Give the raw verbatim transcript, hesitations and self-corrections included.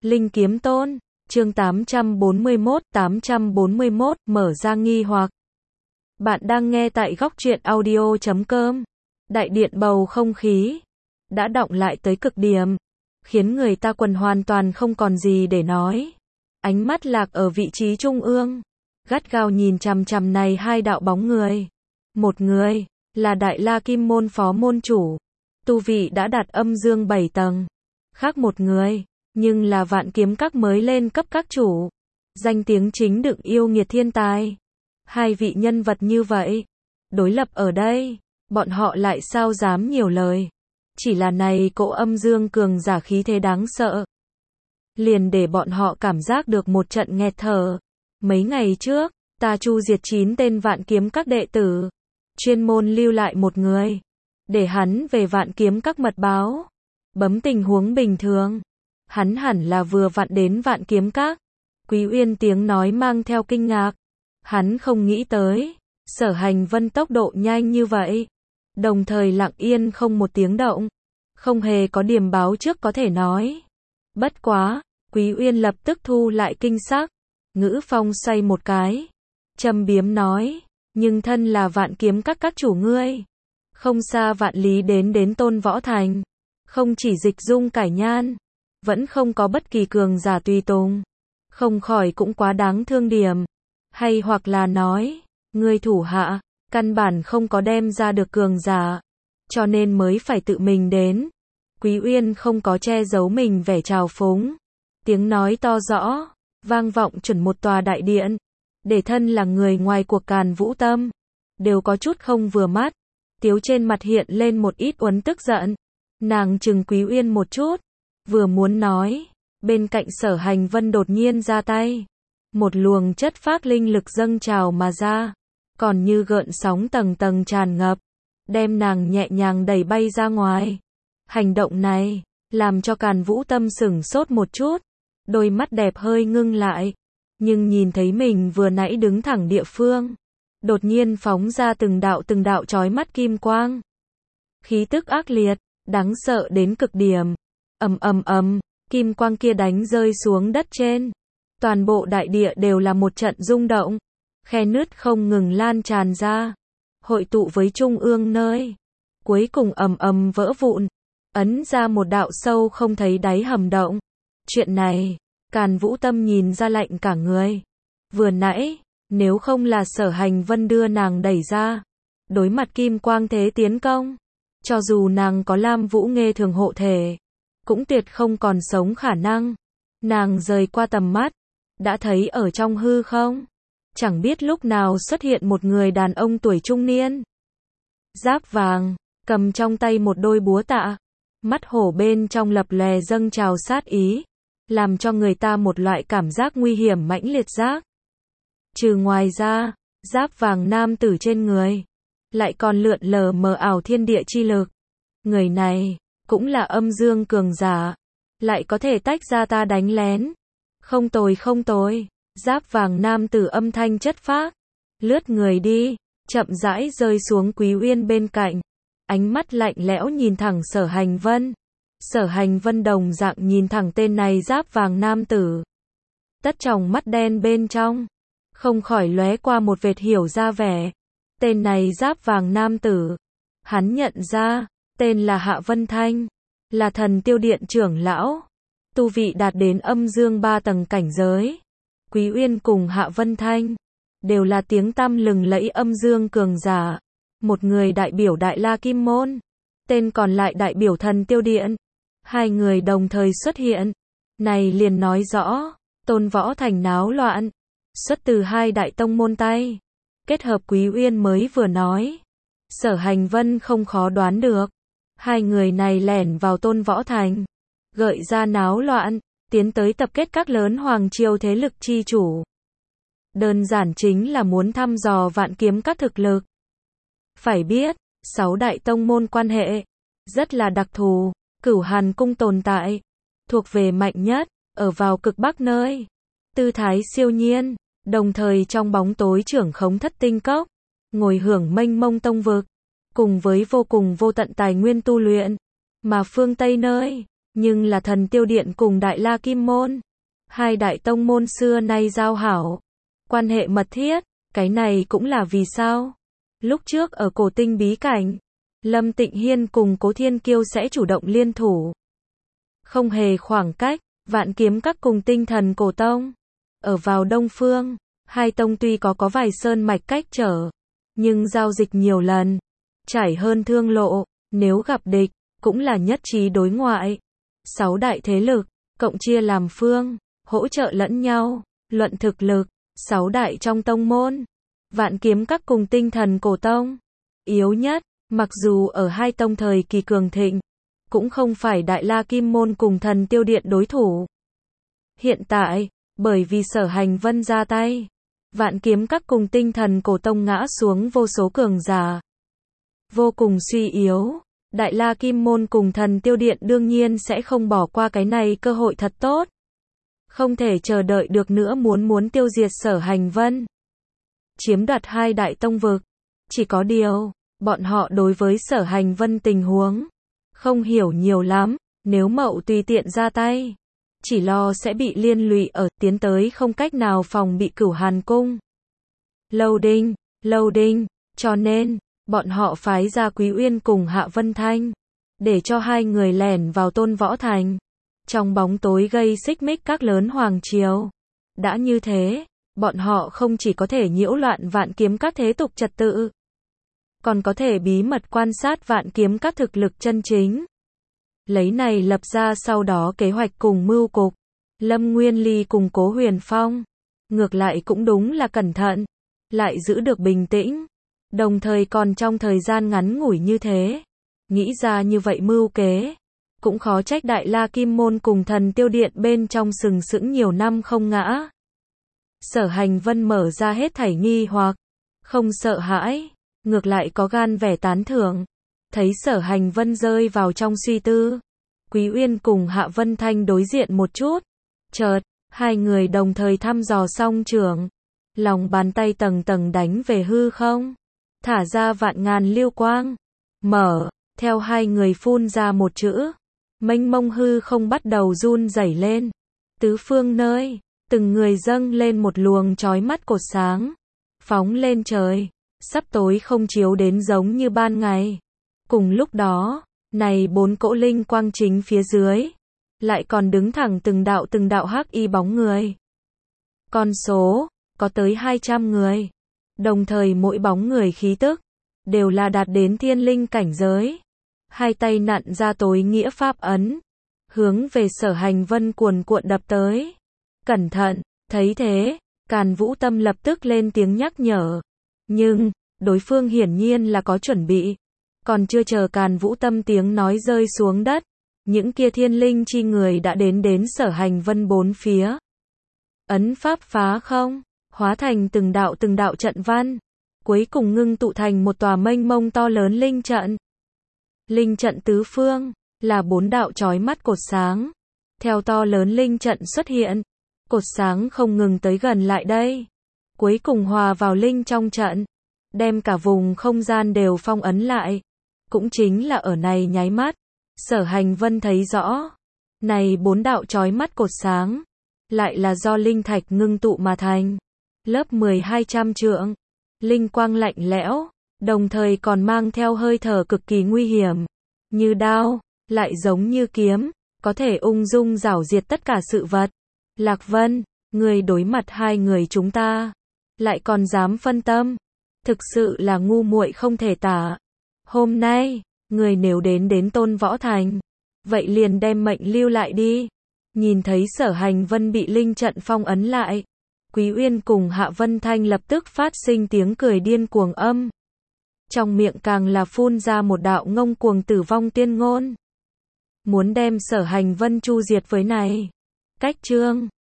Linh Kiếm Tôn, chương tám trăm bốn mươi mốt, tám trăm bốn mươi mốt, mở ra nghi hoặc. Bạn đang nghe tại góc truyện audio chấm com. Đại điện bầu không khí đã đọng lại tới cực điểm, khiến người ta quần hoàn toàn không còn gì để nói. Ánh mắt lạc ở vị trí trung ương, gắt gao nhìn chằm chằm này hai đạo bóng người. Một người là Đại La Kim Môn phó môn chủ, tu vị đã đạt âm dương bảy tầng. Khác một người, nhưng là Vạn Kiếm Các mới lên cấp các chủ, danh tiếng chính đựng yêu nghiệt thiên tài. Hai vị nhân vật như vậy, đối lập ở đây, bọn họ lại sao dám nhiều lời. Chỉ là này cỗ âm dương cường giả khí thế đáng sợ, liền để bọn họ cảm giác được một trận nghẹt thở. Mấy ngày trước, ta chu diệt chín tên Vạn Kiếm Các đệ tử, chuyên môn lưu lại một người, để hắn về Vạn Kiếm Các mật báo. Bấm tình huống bình thường, hắn hẳn là vừa vặn đến Vạn Kiếm Các. Quý Uyên tiếng nói mang theo kinh ngạc. Hắn không nghĩ tới, Sở Hành Vân tốc độ nhanh như vậy, đồng thời lặng yên không một tiếng động, không hề có điềm báo trước có thể nói. Bất quá, Quý Uyên lập tức thu lại kinh sắc, ngữ phong xoay một cái, châm biếm nói, nhưng thân là Vạn Kiếm Các các chủ ngươi, không xa vạn lý đến đến Tôn Võ Thành, không chỉ dịch dung cải nhan, vẫn không có bất kỳ cường giả tùy tùng, không khỏi cũng quá đáng thương điểm. Hay hoặc là nói, ngươi thủ hạ, căn bản không có đem ra được cường giả, cho nên mới phải tự mình đến. Quý Uyên không có che giấu mình vẻ trào phúng, tiếng nói to rõ, vang vọng chuẩn một tòa đại điện, để thân là người ngoài cuộc Càn Vũ Tâm, đều có chút không vừa mắt. Tiếu trên mặt hiện lên một ít uốn tức giận, nàng chừng Quý Uyên một chút, vừa muốn nói, bên cạnh Sở Hành Vân đột nhiên ra tay. Một luồng chất phác linh lực dâng trào mà ra, còn như gợn sóng tầng tầng tràn ngập, đem nàng nhẹ nhàng đẩy bay ra ngoài. Hành động này, làm cho Càn Vũ Tâm sửng sốt một chút, đôi mắt đẹp hơi ngưng lại, nhưng nhìn thấy mình vừa nãy đứng thẳng địa phương, đột nhiên phóng ra từng đạo từng đạo chói mắt kim quang. Khí tức ác liệt, đáng sợ đến cực điểm. Ầm ầm ầm, kim quang kia đánh rơi xuống đất trên. Toàn bộ đại địa đều là một trận rung động, khe nứt không ngừng lan tràn ra, hội tụ với trung ương nơi, cuối cùng ầm ầm vỡ vụn, ấn ra một đạo sâu không thấy đáy hầm động. Chuyện này, Càn Vũ Tâm nhìn ra lạnh cả người. Vừa nãy, nếu không là Sở Hành Vân đưa nàng đẩy ra, đối mặt kim quang thế tiến công, cho dù nàng có Lam Vũ Nghê thường hộ thể, cũng tuyệt không còn sống khả năng. Nàng rời qua tầm mắt, đã thấy ở trong hư không, chẳng biết lúc nào xuất hiện một người đàn ông tuổi trung niên, giáp vàng, cầm trong tay một đôi búa tạ, mắt hổ bên trong lập lòe dâng trào sát ý, làm cho người ta một loại cảm giác nguy hiểm mãnh liệt giác. Trừ ngoài ra, giáp vàng nam tử trên người, lại còn lượn lờ mờ ảo thiên địa chi lực. Người này, cũng là âm dương cường giả, lại có thể tách ra ta đánh lén. Không tồi không tồi, giáp vàng nam tử âm thanh chất phác, lướt người đi, chậm rãi rơi xuống Quý Uyên bên cạnh, ánh mắt lạnh lẽo nhìn thẳng Sở Hành Vân. Sở Hành Vân đồng dạng nhìn thẳng tên này giáp vàng nam tử. Tất tròng mắt đen bên trong, không khỏi lóe qua một vệt hiểu ra vẻ. Tên này giáp vàng nam tử, hắn nhận ra, tên là Hạ Vân Thanh, là Thần Tiêu Điện trưởng lão. Tu vị đạt đến âm dương ba tầng cảnh giới. Quý Uyên cùng Hạ Vân Thanh đều là tiếng tăm lừng lẫy âm dương cường giả. Một người đại biểu Đại La Kim Môn, tên còn lại đại biểu Thần Tiêu Điện. Hai người đồng thời xuất hiện, này liền nói rõ, Tôn Võ Thành náo loạn, xuất từ hai đại tông môn tay. Kết hợp Quý Uyên mới vừa nói, Sở Hành Vân không khó đoán được, hai người này lẻn vào Tôn Võ Thành, gợi ra náo loạn, tiến tới tập kết các lớn hoàng triều thế lực chi chủ. Đơn giản chính là muốn thăm dò Vạn Kiếm Các thực lực. Phải biết, sáu đại tông môn quan hệ rất là đặc thù, Cửu Hàn Cung tồn tại, thuộc về mạnh nhất, ở vào cực bắc nơi, tư thái siêu nhiên, đồng thời trong bóng tối trưởng khống Thất Tinh Cốc, ngồi hưởng mênh mông tông vực, cùng với vô cùng vô tận tài nguyên tu luyện, mà phương Tây nơi nhưng là Thần Tiêu Điện cùng Đại La Kim Môn. Hai đại tông môn xưa nay giao hảo, quan hệ mật thiết, cái này cũng là vì sao? Lúc trước ở Cổ Tinh bí cảnh, Lâm Tịnh Hiên cùng Cố Thiên Kiêu sẽ chủ động liên thủ. Không hề khoảng cách, Vạn Kiếm Các cùng Tinh Thần Cổ Tông. Ở vào Đông Phương, hai tông tuy có có vài sơn mạch cách trở, nhưng giao dịch nhiều lần, trải hơn thương lộ, nếu gặp địch, cũng là nhất trí đối ngoại. Sáu đại thế lực, cộng chia làm phương, hỗ trợ lẫn nhau, luận thực lực, sáu đại trong tông môn. Vạn Kiếm Các cùng Tinh Thần Cổ Tông. Yếu nhất, mặc dù ở hai tông thời kỳ cường thịnh, cũng không phải Đại La Kim Môn cùng Thần Tiêu Điện đối thủ. Hiện tại, bởi vì Sở Hành Vân ra tay, Vạn Kiếm Các cùng Tinh Thần Cổ Tông ngã xuống vô số cường giả. Vô cùng suy yếu, Đại La Kim Môn cùng Thần Tiêu Điện đương nhiên sẽ không bỏ qua cái này cơ hội thật tốt. Không thể chờ đợi được nữa muốn muốn tiêu diệt Sở Hành Vân. Chiếm đoạt hai đại tông vực. Chỉ có điều, bọn họ đối với Sở Hành Vân tình huống không hiểu nhiều lắm, nếu mậu tùy tiện ra tay, chỉ lo sẽ bị liên lụy ở tiến tới không cách nào phòng bị Cửu Hàn Cung. Lâu Đinh, Lâu Đinh, cho nên, bọn họ phái ra Quý Uyên cùng Hạ Vân Thanh, để cho hai người lẻn vào Tôn Võ Thành, trong bóng tối gây xích mích các lớn hoàng triều. Đã như thế, bọn họ không chỉ có thể nhiễu loạn Vạn Kiếm Các thế tục trật tự, còn có thể bí mật quan sát Vạn Kiếm Các thực lực chân chính. Lấy này lập ra sau đó kế hoạch cùng mưu cục. Lâm Nguyên Ly cùng Cố Huyền Phong, ngược lại cũng đúng là cẩn thận, lại giữ được bình tĩnh, đồng thời còn trong thời gian ngắn ngủi như thế, nghĩ ra như vậy mưu kế, cũng khó trách Đại La Kim Môn cùng Thần Tiêu Điện bên trong sừng sững nhiều năm không ngã. Sở Hành Vân mở ra hết thảy nghi hoặc, không sợ hãi, ngược lại có gan vẻ tán thưởng. Thấy Sở Hành Vân rơi vào trong suy tư, Quý Uyên cùng Hạ Vân Thanh đối diện một chút, chợt, hai người đồng thời thăm dò song trường, lòng bàn tay tầng tầng đánh về hư không, thả ra vạn ngàn lưu quang, mở, theo hai người phun ra một chữ, mênh mông hư không bắt đầu run rẩy lên, tứ phương nơi, từng người dâng lên một luồng chói mắt cột sáng, phóng lên trời, sắp tối không chiếu đến giống như ban ngày. Cùng lúc đó, này bốn cỗ linh quang chính phía dưới, lại còn đứng thẳng từng đạo từng đạo hắc y bóng người. Con số, có tới hai trăm người. Đồng thời mỗi bóng người khí tức, đều là đạt đến thiên linh cảnh giới. Hai tay nặn ra tối nghĩa pháp ấn, hướng về Sở Hành Vân cuồn cuộn đập tới. Cẩn thận, thấy thế, Càn Vũ Tâm lập tức lên tiếng nhắc nhở. Nhưng, đối phương hiển nhiên là có chuẩn bị. Còn chưa chờ Càn Vũ Tâm tiếng nói rơi xuống đất, những kia thiên linh chi người đã đến đến Sở Hành Vân bốn phía. Ấn pháp phá không, hóa thành từng đạo từng đạo trận văn, cuối cùng ngưng tụ thành một tòa mênh mông to lớn linh trận. Linh trận tứ phương, là bốn đạo chói mắt cột sáng. Theo to lớn linh trận xuất hiện, cột sáng không ngừng tới gần lại đây. Cuối cùng hòa vào linh trong trận, đem cả vùng không gian đều phong ấn lại. Cũng chính là ở này nháy mắt, Sở Hành Vân thấy rõ, này bốn đạo chói mắt cột sáng, lại là do linh thạch ngưng tụ mà thành. Lớp mười hai trăm trượng, linh quang lạnh lẽo, đồng thời còn mang theo hơi thở cực kỳ nguy hiểm, như đao, lại giống như kiếm, có thể ung dung rảo diệt tất cả sự vật. Lạc Vân, người đối mặt hai người chúng ta, lại còn dám phân tâm, thực sự là ngu muội không thể tả. Hôm nay, người nếu đến đến Tôn Võ Thành, vậy liền đem mệnh lưu lại đi. Nhìn thấy Sở Hành Vân bị linh trận phong ấn lại, Quý Uyên cùng Hạ Vân Thanh lập tức phát sinh tiếng cười điên cuồng âm. Trong miệng càng là phun ra một đạo ngông cuồng tử vong tiên ngôn. Muốn đem Sở Hành Vân chu diệt với này. Cách chương